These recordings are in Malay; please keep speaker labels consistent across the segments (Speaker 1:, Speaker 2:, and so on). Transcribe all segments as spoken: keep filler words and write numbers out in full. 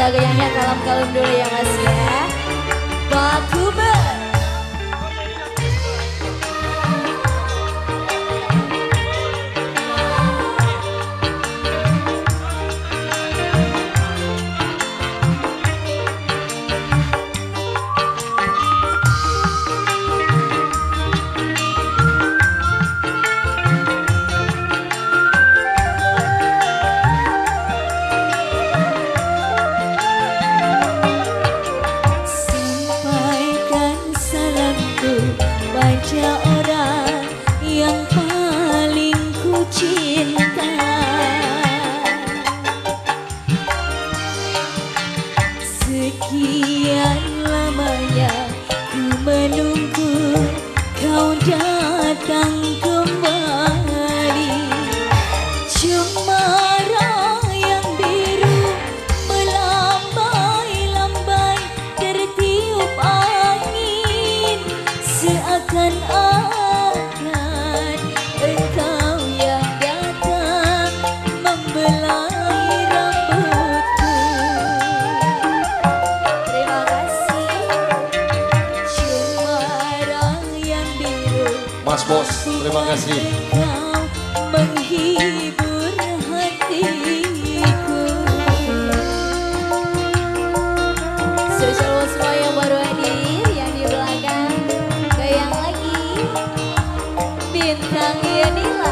Speaker 1: Kita goyangnya kalem-kalem dulu ya Mas ya. Pak Kuber.
Speaker 2: Baca orang yang paling ku cinta, sekian lamanya ku menunggu kau datang kembali. Cemara yang biru melambai-lambai tertiup angin, seakan-akan engkau yang datang membelai rambutku. Terima kasih. Cemara yang biru,
Speaker 3: Mas Bos, terima kasih.
Speaker 2: kau menghibur hatiku.
Speaker 1: Spesial buat semua yang baru hadir, yang di belakang. Goyang lagi. Bintang Yanila.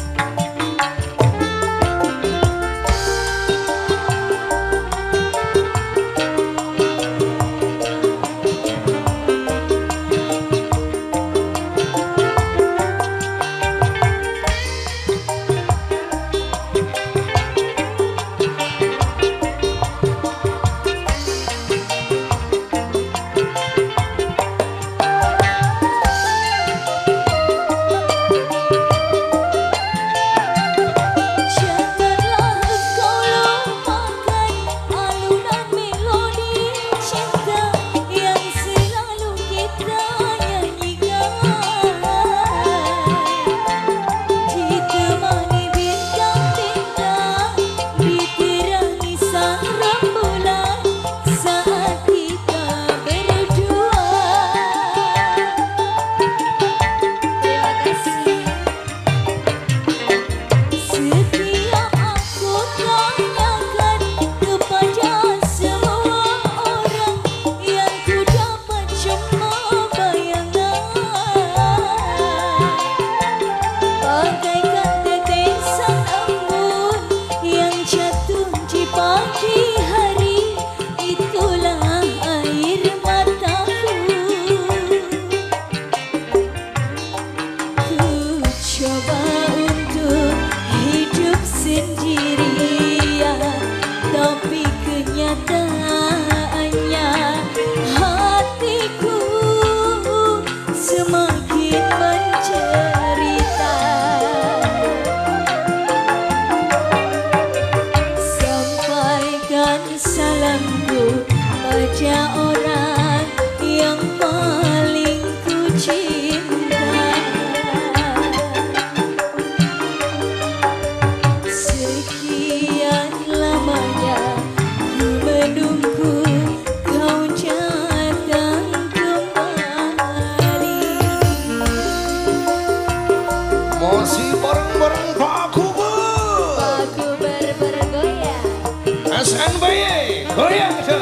Speaker 2: Kenyataannya hatiku semakin mencerita. Sampaikan salamku pada orang yang paling ku cinta. Sekian lamanya menunggu kau datang kembali.
Speaker 3: Masih bareng-bareng Pak Kuber.
Speaker 1: Pak Kuber bergoyang.
Speaker 3: S N B Y, goyang.